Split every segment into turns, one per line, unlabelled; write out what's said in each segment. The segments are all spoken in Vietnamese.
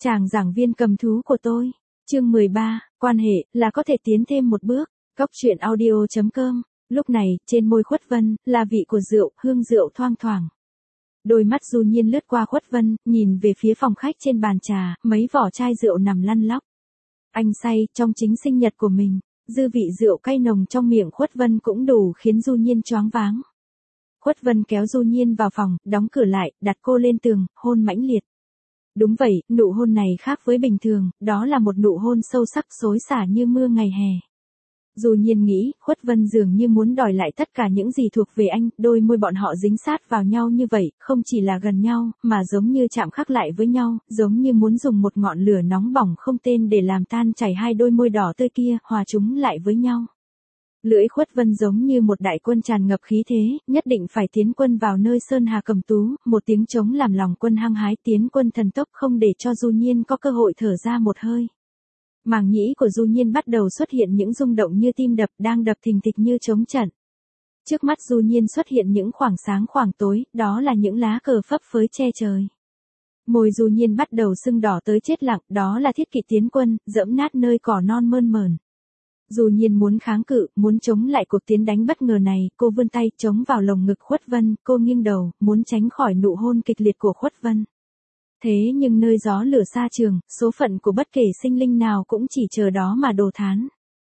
Chàng giảng viên cầm thú của tôi. Chương 13, quan hệ là có thể tiến thêm một bước. Cóc truyện audio.com. Lúc này, trên môi Khuất Vân là vị của rượu, hương rượu thoang thoảng. Đôi mắt Du Nhiên lướt qua Khuất Vân, nhìn về phía phòng khách trên bàn trà, mấy vỏ chai rượu nằm lăn lóc. Anh say trong chính sinh nhật của mình, dư vị rượu cay nồng trong miệng Khuất Vân cũng đủ khiến Du Nhiên choáng váng. Khuất Vân kéo Du Nhiên vào phòng, đóng cửa lại, đặt cô lên tường, hôn mãnh liệt. Đúng vậy, nụ hôn này khác với bình thường, đó là một nụ hôn sâu sắc xối xả như mưa ngày hè. Du Nhiên nghĩ, Khuất Vân dường như muốn đòi lại tất cả những gì thuộc về anh, đôi môi bọn họ dính sát vào nhau như vậy, không chỉ là gần nhau, mà giống như chạm khắc lại với nhau, giống như muốn dùng một ngọn lửa nóng bỏng không tên để làm tan chảy hai đôi môi đỏ tươi kia, hòa chúng lại với nhau. Lưỡi Khuất Vân giống như một đại quân tràn ngập khí thế, nhất định phải tiến quân vào nơi Sơn Hà Cầm Tú, một tiếng trống làm lòng quân hăng hái tiến quân thần tốc không để cho Du Nhiên có cơ hội thở ra một hơi. Màng nhĩ của Du Nhiên bắt đầu xuất hiện những rung động như tim đập đang đập thình thịch như trống trận. Trước mắt Du Nhiên xuất hiện những khoảng sáng khoảng tối, đó là những lá cờ phấp phới che trời. Môi Du Nhiên bắt đầu sưng đỏ tới chết lặng, đó là thiết kỵ tiến quân, dẫm nát nơi cỏ non mơn mởn. Du Nhiên muốn kháng cự, muốn chống lại cuộc tiến đánh bất ngờ này, cô vươn tay chống vào lồng ngực Khuất Vân, cô nghiêng đầu, muốn tránh khỏi nụ hôn kịch liệt của Khuất Vân. Thế nhưng nơi gió lửa xa trường, số phận của bất kể sinh linh nào cũng chỉ chờ đó mà đồ thán.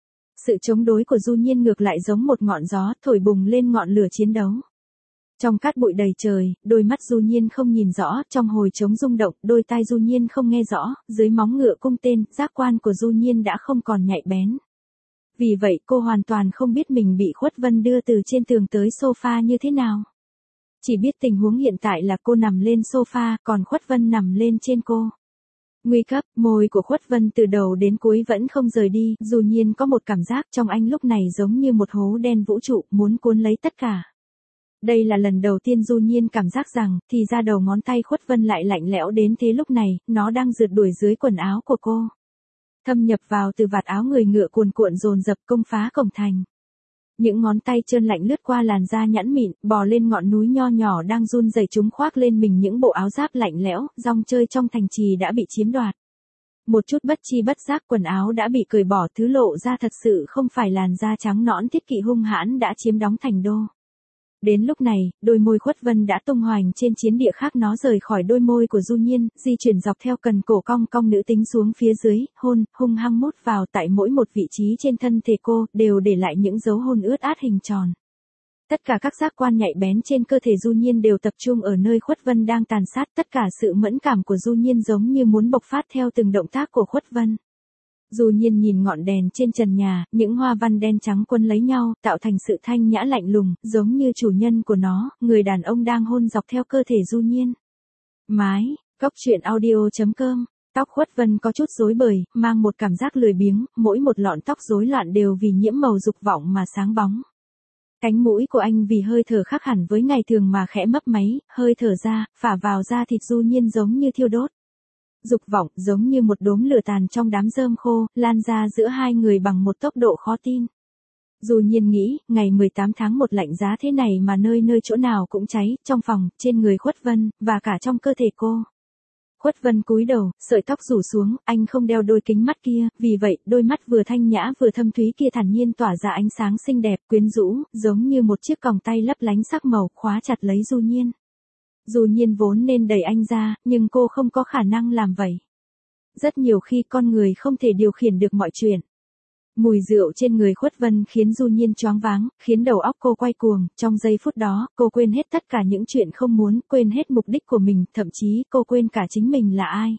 Sự chống đối của Du Nhiên ngược lại giống một ngọn gió, thổi bùng lên ngọn lửa chiến đấu. Trong cát bụi đầy trời, đôi mắt Du Nhiên không nhìn rõ, trong hồi trống rung động, đôi tai Du Nhiên không nghe rõ, dưới móng ngựa cung tên, giác quan của Du Nhiên đã không còn nhạy bén. Vì vậy cô hoàn toàn không biết mình bị Khuất Vân đưa từ trên tường tới sofa như thế nào. Chỉ biết tình huống hiện tại là cô nằm lên sofa, còn Khuất Vân nằm lên trên cô. Nguy cấp, môi của Khuất Vân từ đầu đến cuối vẫn không rời đi, Du Nhiên có một cảm giác trong anh lúc này giống như một hố đen vũ trụ, muốn cuốn lấy tất cả. Đây là lần đầu tiên Du Nhiên cảm giác rằng, thì ra đầu ngón tay Khuất Vân lại lạnh lẽo đến thế lúc này, nó đang rượt đuổi dưới quần áo của cô. Thâm nhập vào từ vạt áo người ngựa cuồn cuộn dồn dập công phá cổng thành. Những ngón tay trơn lạnh lướt qua làn da nhẵn mịn, bò lên ngọn núi nho nhỏ đang run rẩy chúng khoác lên mình những bộ áo giáp lạnh lẽo, rong chơi trong thành trì đã bị chiếm đoạt. Một chút bất chi bất giác quần áo đã bị cởi bỏ, thứ lộ ra thật sự không phải làn da trắng nõn thiết kỵ hung hãn đã chiếm đóng thành đô. Đến lúc này, đôi môi Khuất Vân đã tung hoành trên chiến địa khác, nó rời khỏi đôi môi của Du Nhiên, di chuyển dọc theo cần cổ cong cong nữ tính xuống phía dưới, hôn, hung hăng mút vào tại mỗi một vị trí trên thân thể cô, đều để lại những dấu hôn ướt át hình tròn. Tất cả các giác quan nhạy bén trên cơ thể Du Nhiên đều tập trung ở nơi Khuất Vân đang tàn sát, tất cả sự mẫn cảm của Du Nhiên giống như muốn bộc phát theo từng động tác của Khuất Vân. Du Nhiên nhìn ngọn đèn trên trần nhà, những hoa văn đen trắng quấn lấy nhau, tạo thành sự thanh nhã lạnh lùng, giống như chủ nhân của nó, người đàn ông đang hôn dọc theo cơ thể Du Nhiên. Mái, cóc truyện audio.com. Tóc Khuất Vân có chút rối bời, mang một cảm giác lười biếng, mỗi một lọn tóc rối loạn đều vì nhiễm màu dục vọng mà sáng bóng. Cánh mũi của anh vì hơi thở khác hẳn với ngày thường mà khẽ mấp máy, hơi thở ra, phả vào da thịt Du Nhiên giống như thiêu đốt. Dục vọng giống như một đốm lửa tàn trong đám rơm khô, lan ra giữa hai người bằng một tốc độ khó tin. Du Nhiên nghĩ, ngày 18 tháng 1 lạnh giá thế này mà nơi nơi chỗ nào cũng cháy, trong phòng, trên người Khuất Vân, và cả trong cơ thể cô. Khuất Vân cúi đầu, sợi tóc rủ xuống, anh không đeo đôi kính mắt kia, vì vậy, đôi mắt vừa thanh nhã vừa thâm thúy kia thản nhiên tỏa ra ánh sáng xinh đẹp, quyến rũ, giống như một chiếc còng tay lấp lánh sắc màu, khóa chặt lấy Du Nhiên. Du Nhiên vốn nên đẩy anh ra, nhưng cô không có khả năng làm vậy. Rất nhiều khi con người không thể điều khiển được mọi chuyện. Mùi rượu trên người Khuất Vân khiến Du Nhiên choáng váng, khiến đầu óc cô quay cuồng, trong giây phút đó, cô quên hết tất cả những chuyện không muốn, quên hết mục đích của mình, thậm chí cô quên cả chính mình là ai.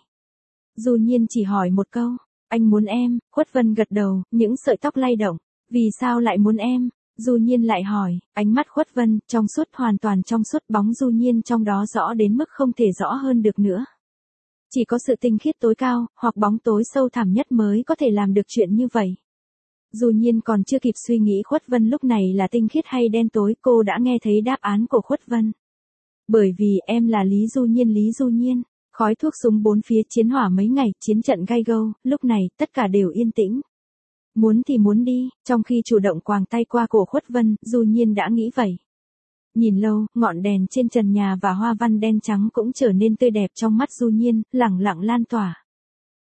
Du Nhiên chỉ hỏi một câu, anh muốn em, Khuất Vân gật đầu, những sợi tóc lay động, vì sao lại muốn em? Du Nhiên lại hỏi, ánh mắt Khuất Vân, trong suốt hoàn toàn trong suốt, bóng Du Nhiên trong đó rõ đến mức không thể rõ hơn được nữa. Chỉ có sự tinh khiết tối cao, hoặc bóng tối sâu thẳm nhất mới có thể làm được chuyện như vậy. Du Nhiên còn chưa kịp suy nghĩ Khuất Vân lúc này là tinh khiết hay đen tối, cô đã nghe thấy đáp án của Khuất Vân. Bởi vì em là Lý Du Nhiên. Lý Du Nhiên, khói thuốc súng bốn phía, chiến hỏa mấy ngày, chiến trận gay go, lúc này, tất cả đều yên tĩnh. Muốn thì muốn đi, trong khi chủ động quàng tay qua cổ Khuất Vân, Du Nhiên đã nghĩ vậy. Nhìn lâu, ngọn đèn trên trần nhà và hoa văn đen trắng cũng trở nên tươi đẹp trong mắt Du Nhiên, lẳng lặng lan tỏa.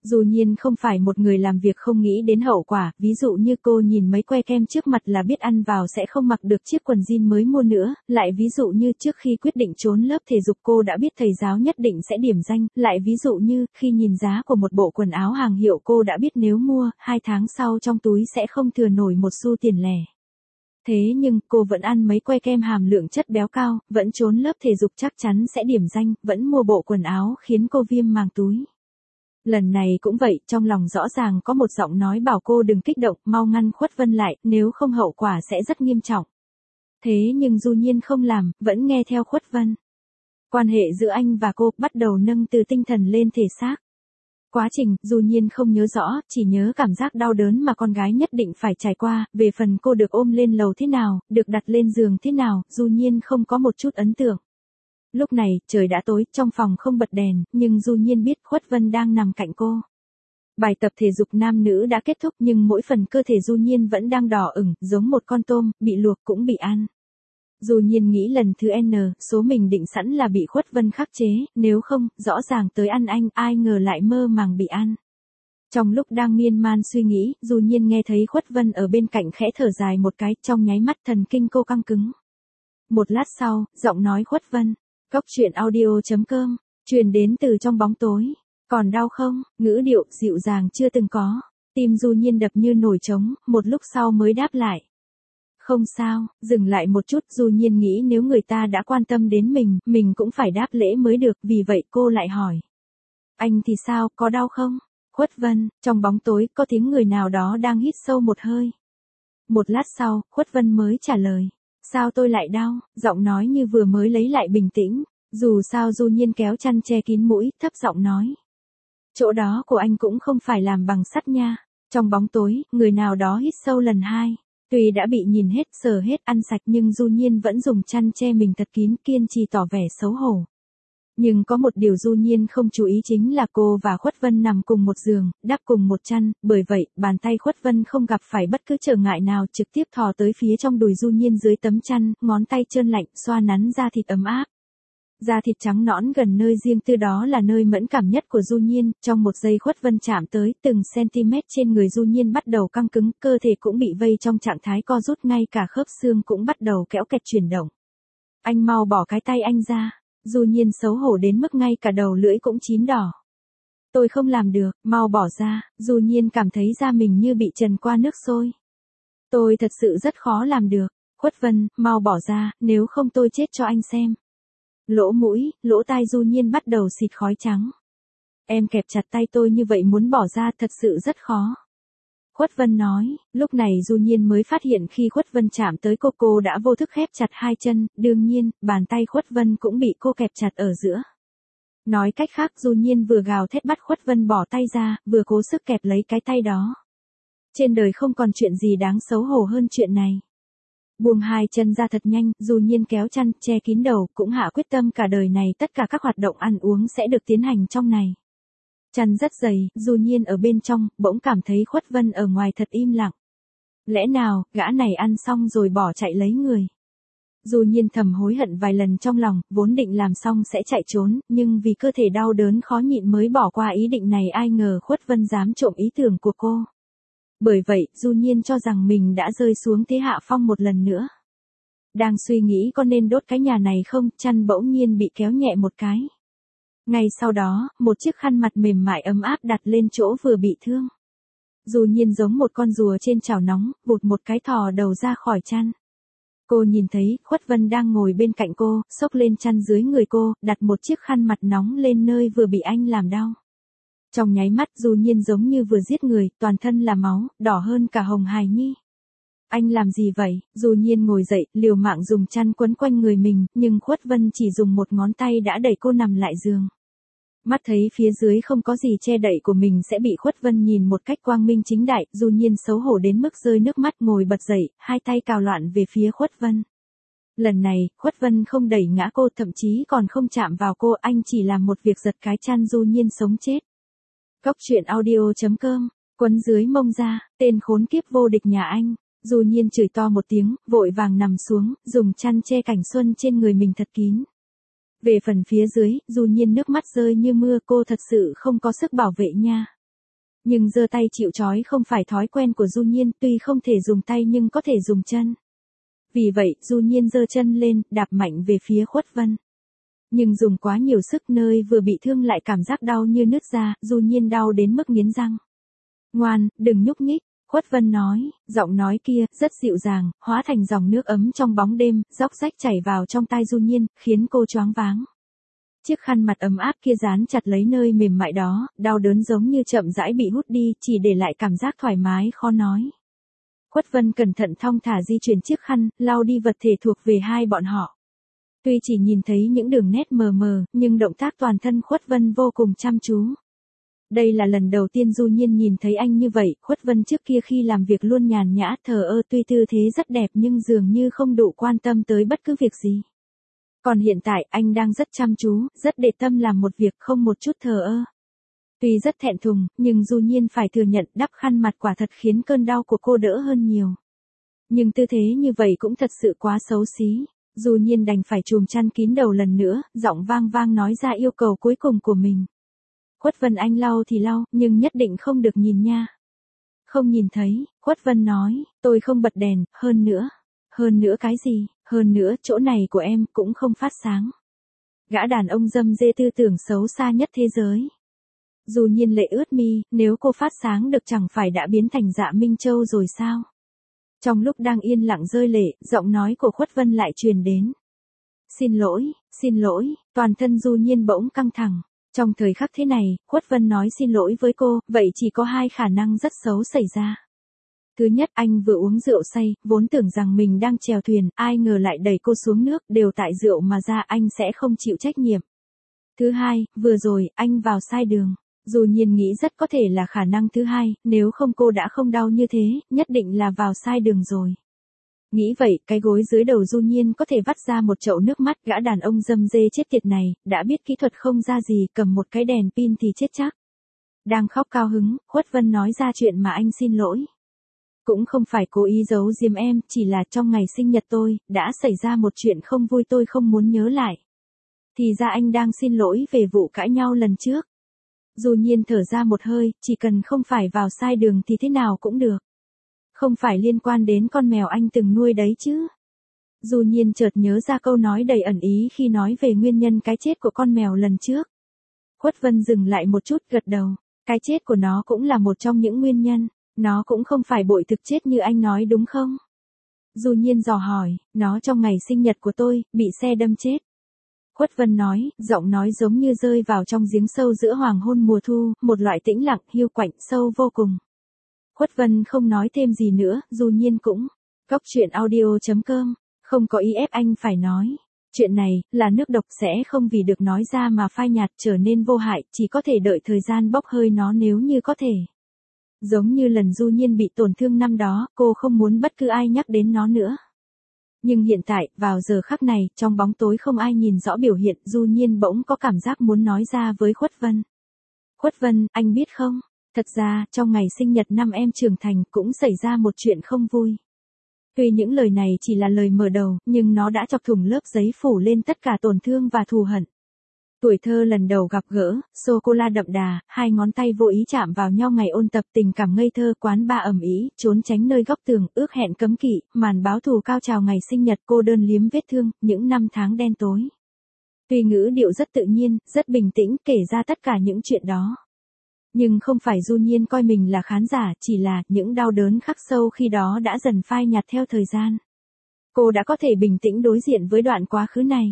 Dù Nhiên không phải một người làm việc không nghĩ đến hậu quả, ví dụ như cô nhìn mấy que kem trước mặt là biết ăn vào sẽ không mặc được chiếc quần jean mới mua nữa, lại ví dụ như trước khi quyết định trốn lớp thể dục cô đã biết thầy giáo nhất định sẽ điểm danh, lại ví dụ như khi nhìn giá của một bộ quần áo hàng hiệu cô đã biết nếu mua, 2 tháng sau trong túi sẽ không thừa nổi một xu tiền lẻ. Thế nhưng cô vẫn ăn mấy que kem hàm lượng chất béo cao, vẫn trốn lớp thể dục chắc chắn sẽ điểm danh, vẫn mua bộ quần áo khiến cô viêm màng túi. Lần này cũng vậy, trong lòng rõ ràng có một giọng nói bảo cô đừng kích động, mau ngăn Khuất Vân lại, nếu không hậu quả sẽ rất nghiêm trọng. Thế nhưng Du Nhiên không làm, vẫn nghe theo Khuất Vân. Quan hệ giữa anh và cô bắt đầu nâng từ tinh thần lên thể xác. Quá trình, Du Nhiên không nhớ rõ, chỉ nhớ cảm giác đau đớn mà con gái nhất định phải trải qua, về phần cô được ôm lên lầu thế nào, được đặt lên giường thế nào, Du Nhiên không có một chút ấn tượng. Lúc này, trời đã tối, trong phòng không bật đèn, nhưng Du Nhiên biết Khuất Vân đang nằm cạnh cô. Bài tập thể dục nam nữ đã kết thúc nhưng mỗi phần cơ thể Du Nhiên vẫn đang đỏ ửng, giống một con tôm, bị luộc cũng bị ăn. Du Nhiên nghĩ lần thứ N, số mình định sẵn là bị Khuất Vân khắc chế, nếu không, rõ ràng tới ăn anh, ai ngờ lại mơ màng bị ăn. Trong lúc đang miên man suy nghĩ, Du Nhiên nghe thấy Khuất Vân ở bên cạnh khẽ thở dài một cái, trong nháy mắt thần kinh cô căng cứng. Một lát sau, giọng nói Khuất Vân. Cốc truyện audio.com, truyền đến từ trong bóng tối. Còn đau không? Ngữ điệu dịu dàng chưa từng có. Tim Du Nhiên đập như nổi trống, một lúc sau mới đáp lại. Không sao, dừng lại một chút, Du Nhiên nghĩ nếu người ta đã quan tâm đến mình cũng phải đáp lễ mới được, vì vậy cô lại hỏi. Anh thì sao, có đau không? Khuất Vân, trong bóng tối, có tiếng người nào đó đang hít sâu một hơi. Một lát sau, Khuất Vân mới trả lời. Sao tôi lại đau? Giọng nói như vừa mới lấy lại bình tĩnh. Dù sao Du Nhiên kéo chăn che kín mũi, thấp giọng nói. Chỗ đó của anh cũng không phải làm bằng sắt nha. Trong bóng tối, người nào đó hít sâu lần 2. Tuy đã bị nhìn hết, sờ hết, ăn sạch nhưng Du Nhiên vẫn dùng chăn che mình thật kín, kiên trì tỏ vẻ xấu hổ. Nhưng có một điều Du Nhiên không chú ý chính là cô và Khuất Vân nằm cùng một giường, đắp cùng một chăn, bởi vậy, bàn tay Khuất Vân không gặp phải bất cứ trở ngại nào, trực tiếp thò tới phía trong đùi Du Nhiên dưới tấm chăn, ngón tay trơn lạnh, xoa nắn da thịt ấm áp. Da thịt trắng nõn gần nơi riêng tư đó là nơi mẫn cảm nhất của Du Nhiên, trong một giây Khuất Vân chạm tới, từng cm trên người Du Nhiên bắt đầu căng cứng, cơ thể cũng bị vây trong trạng thái co rút, ngay cả khớp xương cũng bắt đầu kéo kẹt chuyển động. Anh mau bỏ cái tay anh ra. Du Nhiên xấu hổ đến mức ngay cả đầu lưỡi cũng chín đỏ. Tôi không làm được, mau bỏ ra. Du Nhiên cảm thấy da mình như bị trần qua nước sôi. Tôi thật sự rất khó làm được. Khuất Vân, mau bỏ ra, nếu không tôi chết cho anh xem. Lỗ mũi, lỗ tai Du Nhiên bắt đầu xịt khói trắng. Em kẹp chặt tay tôi như vậy muốn bỏ ra thật sự rất khó. Khuất Vân nói, lúc này Du Nhiên mới phát hiện khi Khuất Vân chạm tới cô đã vô thức khép chặt 2 chân, đương nhiên, bàn tay Khuất Vân cũng bị cô kẹp chặt ở giữa. Nói cách khác Du Nhiên vừa gào thét bắt Khuất Vân bỏ tay ra, vừa cố sức kẹp lấy cái tay đó. Trên đời không còn chuyện gì đáng xấu hổ hơn chuyện này. Buông 2 chân ra thật nhanh, Du Nhiên kéo chăn, che kín đầu, cũng hạ quyết tâm cả đời này tất cả các hoạt động ăn uống sẽ được tiến hành trong này. Chăn rất dày, Du Nhiên ở bên trong, bỗng cảm thấy Khuất Vân ở ngoài thật im lặng. Lẽ nào, gã này ăn xong rồi bỏ chạy lấy người. Du Nhiên thầm hối hận vài lần trong lòng, vốn định làm xong sẽ chạy trốn, nhưng vì cơ thể đau đớn khó nhịn mới bỏ qua ý định này, ai ngờ Khuất Vân dám trộm ý tưởng của cô. Bởi vậy, Du Nhiên cho rằng mình đã rơi xuống thế hạ phong một lần nữa. Đang suy nghĩ có nên đốt cái nhà này không, chăn bỗng nhiên bị kéo nhẹ một cái. Ngay sau đó, một chiếc khăn mặt mềm mại ấm áp đặt lên chỗ vừa bị thương. Du Nhiên giống một con rùa trên chảo nóng, vụt một cái thò đầu ra khỏi chăn. Cô nhìn thấy, Khuất Vân đang ngồi bên cạnh cô, xốc lên chăn dưới người cô, đặt một chiếc khăn mặt nóng lên nơi vừa bị anh làm đau. Trong nháy mắt Du Nhiên giống như vừa giết người, toàn thân là máu, đỏ hơn cả hồng hài nhi. Anh làm gì vậy? Du Nhiên ngồi dậy, liều mạng dùng chăn quấn quanh người mình, nhưng Khuất Vân chỉ dùng một ngón tay đã đẩy cô nằm lại giường. Mắt thấy phía dưới không có gì che đậy của mình sẽ bị Khuất Vân nhìn một cách quang minh chính đại, Du Nhiên xấu hổ đến mức rơi nước mắt, ngồi bật dậy, 2 tay cào loạn về phía Khuất Vân. Lần này, Khuất Vân không đẩy ngã cô, thậm chí còn không chạm vào cô, anh chỉ làm một việc giật cái chăn Du Nhiên sống chết. Cốc truyện audio.com, quấn dưới mông ra, tên khốn kiếp vô địch nhà anh. Du Nhiên chửi to một tiếng, vội vàng nằm xuống, dùng chăn che cảnh xuân trên người mình thật kín. Về phần phía dưới, Du Nhiên nước mắt rơi như mưa, cô thật sự không có sức bảo vệ nha. Nhưng giơ tay chịu trói không phải thói quen của Du Nhiên, tuy không thể dùng tay nhưng có thể dùng chân. Vì vậy, Du Nhiên giơ chân lên, đạp mạnh về phía Khuất Vân. Nhưng dùng quá nhiều sức, nơi vừa bị thương lại cảm giác đau như nứt ra, Du Nhiên đau đến mức nghiến răng. Ngoan, đừng nhúc nhích, Khuất Vân nói, giọng nói kia, rất dịu dàng, hóa thành dòng nước ấm trong bóng đêm, róc rách chảy vào trong tai Du Nhiên, khiến cô choáng váng. Chiếc khăn mặt ấm áp kia dán chặt lấy nơi mềm mại đó, đau đớn giống như chậm rãi bị hút đi, chỉ để lại cảm giác thoải mái khó nói. Khuất Vân cẩn thận thong thả di chuyển chiếc khăn, lau đi vật thể thuộc về hai bọn họ. Tuy chỉ nhìn thấy những đường nét mờ mờ, nhưng động tác toàn thân Khuất Vân vô cùng chăm chú. Đây là lần đầu tiên Du Nhiên nhìn thấy anh như vậy, Khuất Vân trước kia khi làm việc luôn nhàn nhã thờ ơ, tuy tư thế rất đẹp nhưng dường như không đủ quan tâm tới bất cứ việc gì. Còn hiện tại anh đang rất chăm chú, rất để tâm làm một việc, không một chút thờ ơ. Tuy rất thẹn thùng, nhưng Du Nhiên phải thừa nhận đắp khăn mặt quả thật khiến cơn đau của cô đỡ hơn nhiều. Nhưng tư thế như vậy cũng thật sự quá xấu xí. Du Nhiên đành phải chùm chăn kín đầu lần nữa, giọng vang vang nói ra yêu cầu cuối cùng của mình. Khuất Vân anh lau thì lau, nhưng nhất định không được nhìn nha. Không nhìn thấy, Khuất Vân nói, tôi không bật đèn, hơn nữa cái gì, hơn nữa chỗ này của em cũng không phát sáng. Gã đàn ông dâm dê tư tưởng xấu xa nhất thế giới. Du Nhiên lệ ướt mi, nếu cô phát sáng được chẳng phải đã biến thành Dạ Minh Châu rồi sao? Trong lúc đang yên lặng rơi lệ, giọng nói của Khuất Vân lại truyền đến. Xin lỗi, toàn thân Du Nhiên bỗng căng thẳng. Trong thời khắc thế này, Khuất Vân nói xin lỗi với cô, vậy chỉ có hai khả năng rất xấu xảy ra. Thứ nhất, anh vừa uống rượu say, vốn tưởng rằng mình đang chèo thuyền, ai ngờ lại đẩy cô xuống nước, đều tại rượu mà ra, anh sẽ không chịu trách nhiệm. Thứ hai, vừa rồi, anh vào sai đường. Du Nhiên nghĩ rất có thể là khả năng thứ hai, nếu không cô đã không đau như thế, nhất định là vào sai đường rồi. Nghĩ vậy, cái gối dưới đầu Du Nhiên có thể vắt ra một chậu nước mắt, gã đàn ông dâm dê chết tiệt này, đã biết kỹ thuật không ra gì, cầm một cái đèn pin thì chết chắc. Đang khóc cao hứng, Khuất Vân nói ra chuyện mà anh xin lỗi. Cũng không phải cố ý giấu giếm em, chỉ là trong ngày sinh nhật tôi, đã xảy ra một chuyện không vui tôi không muốn nhớ lại. Thì ra anh đang xin lỗi về vụ cãi nhau lần trước. Du Nhiên thở ra một hơi, chỉ cần không phải vào sai đường thì thế nào cũng được. Không phải liên quan đến con mèo anh từng nuôi đấy chứ. Du Nhiên chợt nhớ ra câu nói đầy ẩn ý khi nói về nguyên nhân cái chết của con mèo lần trước. Khuất Vân dừng lại một chút, gật đầu. Cái chết của nó cũng là một trong những nguyên nhân. Nó cũng không phải bội thực chết như anh nói đúng không? Du Nhiên dò hỏi, nó trong ngày sinh nhật của tôi, bị xe đâm chết. Khuất Vân nói, giọng nói giống như rơi vào trong giếng sâu giữa hoàng hôn mùa thu, một loại tĩnh lặng, hiu quạnh, sâu vô cùng. Khuất Vân không nói thêm gì nữa, Du Nhiên cũng. Góc truyện audio.com, không có ý ép anh phải nói. Chuyện này, là nước độc sẽ không vì được nói ra mà phai nhạt trở nên vô hại, chỉ có thể đợi thời gian bốc hơi nó nếu như có thể. Giống như lần Du Nhiên bị tổn thương năm đó, cô không muốn bất cứ ai nhắc đến nó nữa. Nhưng hiện tại, vào giờ khắc này, trong bóng tối không ai nhìn rõ biểu hiện, Du Nhiên bỗng có cảm giác muốn nói ra với Khuất Vân. Khuất Vân, anh biết không, thật ra, trong ngày sinh nhật năm em trưởng thành cũng xảy ra một chuyện không vui. Tuy những lời này chỉ là lời mở đầu, nhưng nó đã chọc thủng lớp giấy phủ lên tất cả tổn thương và thù hận. Tuổi thơ lần đầu gặp gỡ, sô-cô-la đậm đà, hai ngón tay vô ý chạm vào nhau ngày ôn tập, tình cảm ngây thơ, quán bar ầm ĩ, trốn tránh nơi góc tường, ước hẹn cấm kỵ, màn báo thù cao trào ngày sinh nhật, cô đơn liếm vết thương, những năm tháng đen tối. Tuy ngữ điệu rất tự nhiên, rất bình tĩnh kể ra tất cả những chuyện đó. Nhưng không phải Du Nhiên coi mình là khán giả, chỉ là những đau đớn khắc sâu khi đó đã dần phai nhạt theo thời gian. Cô đã có thể bình tĩnh đối diện với đoạn quá khứ này.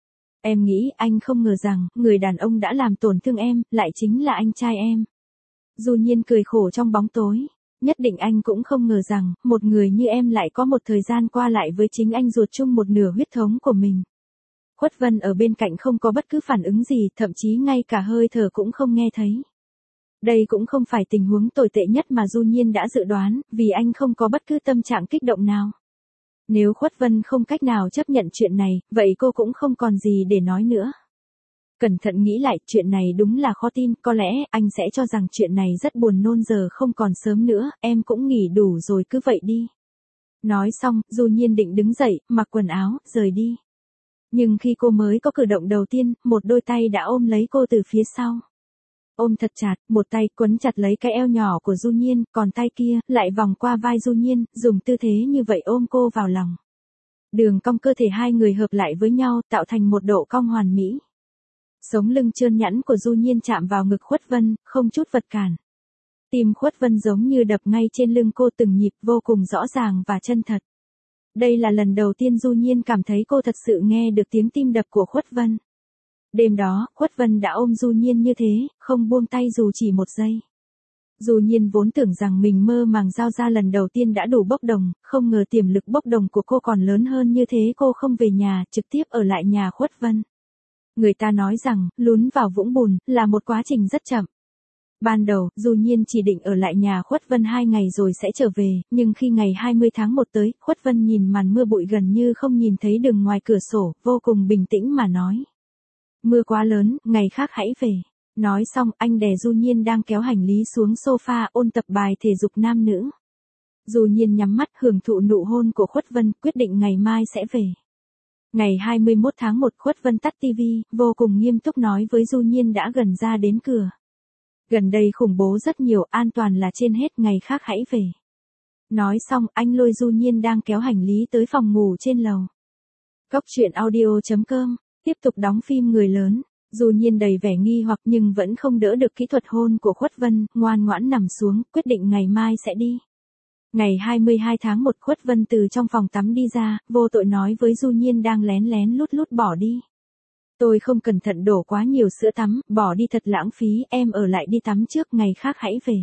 Em nghĩ anh không ngờ rằng, người đàn ông đã làm tổn thương em, lại chính là anh trai em. Du Nhiên cười khổ trong bóng tối. Nhất định anh cũng không ngờ rằng, một người như em lại có một thời gian qua lại với chính anh ruột chung một nửa huyết thống của mình. Khuất Vân ở bên cạnh không có bất cứ phản ứng gì, thậm chí ngay cả hơi thở cũng không nghe thấy. Đây cũng không phải tình huống tồi tệ nhất mà Du Nhiên đã dự đoán, vì anh không có bất cứ tâm trạng kích động nào. Nếu Khuất Vân không cách nào chấp nhận chuyện này, vậy cô cũng không còn gì để nói nữa. Cẩn thận nghĩ lại, chuyện này đúng là khó tin, có lẽ anh sẽ cho rằng chuyện này rất buồn nôn, giờ không còn sớm nữa, em cũng nghỉ đủ rồi, cứ vậy đi. Nói xong, Du Nhiên định đứng dậy, mặc quần áo, rời đi. Nhưng khi cô mới có cử động đầu tiên, một đôi tay đã ôm lấy cô từ phía sau. ôm thật chặt, một tay quấn chặt lấy cái eo nhỏ của Du Nhiên, còn tay kia lại vòng qua vai Du Nhiên, dùng tư thế như vậy ôm cô vào lòng. Đường cong cơ thể hai người hợp lại với nhau, tạo thành một độ cong hoàn mỹ. Sống lưng trơn nhẵn của Du Nhiên chạm vào ngực Khuất Vân, không chút vật cản. Tim Khuất Vân giống như đập ngay trên lưng cô từng nhịp, vô cùng rõ ràng và chân thật. Đây là lần đầu tiên Du Nhiên cảm thấy cô thật sự nghe được tiếng tim đập của Khuất Vân. Đêm đó, Khuất Vân đã ôm Du Nhiên như thế, không buông tay dù chỉ một giây. Du Nhiên vốn tưởng rằng mình mơ màng giao ra lần đầu tiên đã đủ bốc đồng, không ngờ tiềm lực bốc đồng của cô còn lớn hơn như thế. Cô không về nhà, trực tiếp ở lại nhà Khuất Vân. Người ta nói rằng, lún vào vũng bùn, là một quá trình rất chậm. Ban đầu, Du Nhiên chỉ định ở lại nhà Khuất Vân 2 ngày rồi sẽ trở về, nhưng khi ngày 20 tháng 1 tới, Khuất Vân nhìn màn mưa bụi gần như không nhìn thấy đường ngoài cửa sổ, vô cùng bình tĩnh mà nói. Mưa quá lớn, ngày khác hãy về. Nói xong, anh đè Du Nhiên đang kéo hành lý xuống sofa ôn tập bài thể dục nam nữ. Du Nhiên nhắm mắt hưởng thụ nụ hôn của Khuất Vân, quyết định ngày mai sẽ về. Ngày 21 tháng 1 Khuất Vân tắt tivi, vô cùng nghiêm túc nói với Du Nhiên đã gần ra đến cửa. Gần đây khủng bố rất nhiều, an toàn là trên hết, ngày khác hãy về. Nói xong, anh lôi Du Nhiên đang kéo hành lý tới phòng ngủ trên lầu. Cốc truyện audio.com, tiếp tục đóng phim người lớn. Du Nhiên đầy vẻ nghi hoặc nhưng vẫn không đỡ được kỹ thuật hôn của Khuất Vân, ngoan ngoãn nằm xuống, quyết định ngày mai sẽ đi. Ngày 22 tháng 1 Khuất Vân từ trong phòng tắm đi ra, vô tội nói với Du Nhiên đang lén lén lút lút bỏ đi. Tôi không cẩn thận đổ quá nhiều sữa tắm, bỏ đi thật lãng phí, em ở lại đi tắm trước, ngày khác hãy về.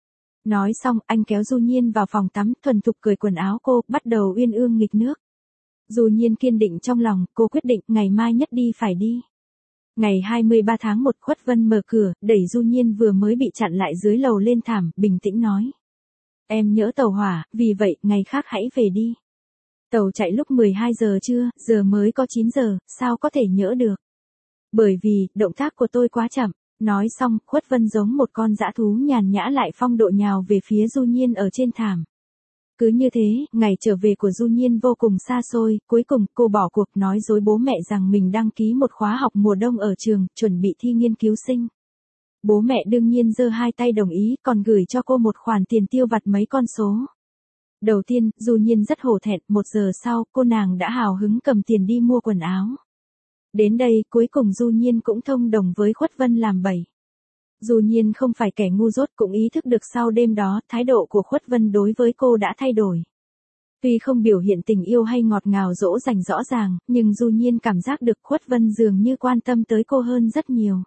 Nói xong, anh kéo Du Nhiên vào phòng tắm, thuần thục cởi quần áo cô, bắt đầu uyên ương nghịch nước. Du Nhiên kiên định trong lòng, cô quyết định, ngày mai nhất đi phải đi. Ngày 23 tháng 1 Khuất Vân mở cửa, đẩy Du Nhiên vừa mới bị chặn lại dưới lầu lên thảm, bình tĩnh nói. Em nhỡ tàu hỏa, vì vậy, ngày khác hãy về đi. Tàu chạy lúc 12 giờ trưa, giờ mới có 9 giờ, sao có thể nhỡ được. Bởi vì, động tác của tôi quá chậm. Nói xong, Khuất Vân giống một con dã thú nhàn nhã lại phong độ nhào về phía Du Nhiên ở trên thảm. Cứ như thế, ngày trở về của Du Nhiên vô cùng xa xôi, cuối cùng cô bỏ cuộc nói dối bố mẹ rằng mình đăng ký một khóa học mùa đông ở trường, chuẩn bị thi nghiên cứu sinh. Bố mẹ đương nhiên giơ hai tay đồng ý, còn gửi cho cô một khoản tiền tiêu vặt mấy con số. Đầu tiên, Du Nhiên rất hổ thẹn, 1 giờ sau, cô nàng đã hào hứng cầm tiền đi mua quần áo. Đến đây, cuối cùng Du Nhiên cũng thông đồng với Khuất Vân làm bẫy. Du Nhiên không phải kẻ ngu dốt, cũng ý thức được sau đêm đó, thái độ của Khuất Vân đối với cô đã thay đổi. Tuy không biểu hiện tình yêu hay ngọt ngào dỗ dành rõ ràng, nhưng Du Nhiên cảm giác được Khuất Vân dường như quan tâm tới cô hơn rất nhiều.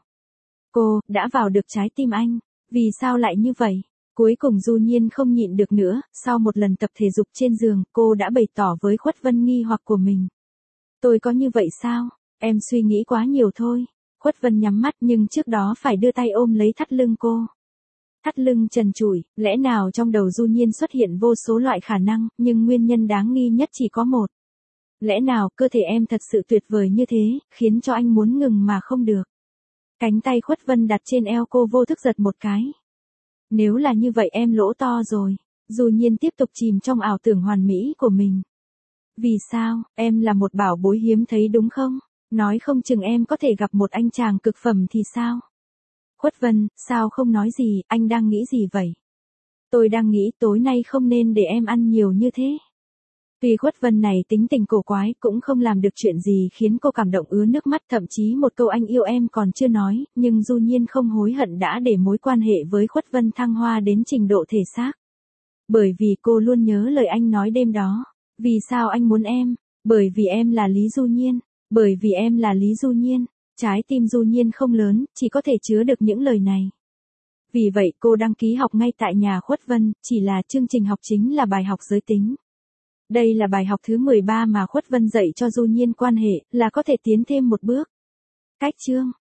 Cô, đã vào được trái tim anh. Vì sao lại như vậy? Cuối cùng Du Nhiên không nhịn được nữa, sau một lần tập thể dục trên giường, cô đã bày tỏ với Khuất Vân nghi hoặc của mình. Tôi có như vậy sao? Em suy nghĩ quá nhiều thôi. Khuất Vân nhắm mắt nhưng trước đó phải đưa tay ôm lấy thắt lưng cô. Thắt lưng trần trụi, lẽ nào trong đầu Du Nhiên xuất hiện vô số loại khả năng, nhưng nguyên nhân đáng nghi nhất chỉ có một. Lẽ nào cơ thể em thật sự tuyệt vời như thế, khiến cho anh muốn ngừng mà không được. Cánh tay Khuất Vân đặt trên eo cô vô thức giật một cái. Nếu là như vậy em lỗ to rồi. Du Nhiên tiếp tục chìm trong ảo tưởng hoàn mỹ của mình. Vì sao, em là một bảo bối hiếm thấy đúng không? Nói không chừng em có thể gặp một anh chàng cực phẩm thì sao? Khuất Vân, sao không nói gì, anh đang nghĩ gì vậy? Tôi đang nghĩ tối nay không nên để em ăn nhiều như thế. Tuy Khuất Vân này tính tình cổ quái cũng không làm được chuyện gì khiến cô cảm động ứa nước mắt, thậm chí một câu anh yêu em còn chưa nói, nhưng Du Nhiên không hối hận đã để mối quan hệ với Khuất Vân thăng hoa đến trình độ thể xác. Bởi vì cô luôn nhớ lời anh nói đêm đó. Vì sao anh muốn em? Bởi vì em là Lý Du Nhiên. Bởi vì em là Lý Du Nhiên. Trái tim Du Nhiên không lớn, chỉ có thể chứa được những lời này. Vì vậy cô đăng ký học ngay tại nhà Khuất Vân, chỉ là chương trình học chính là bài học giới tính. Đây là bài học thứ 13 mà Khuất Vân dạy cho Du Nhiên quan hệ, là có thể tiến thêm một bước. Cách chương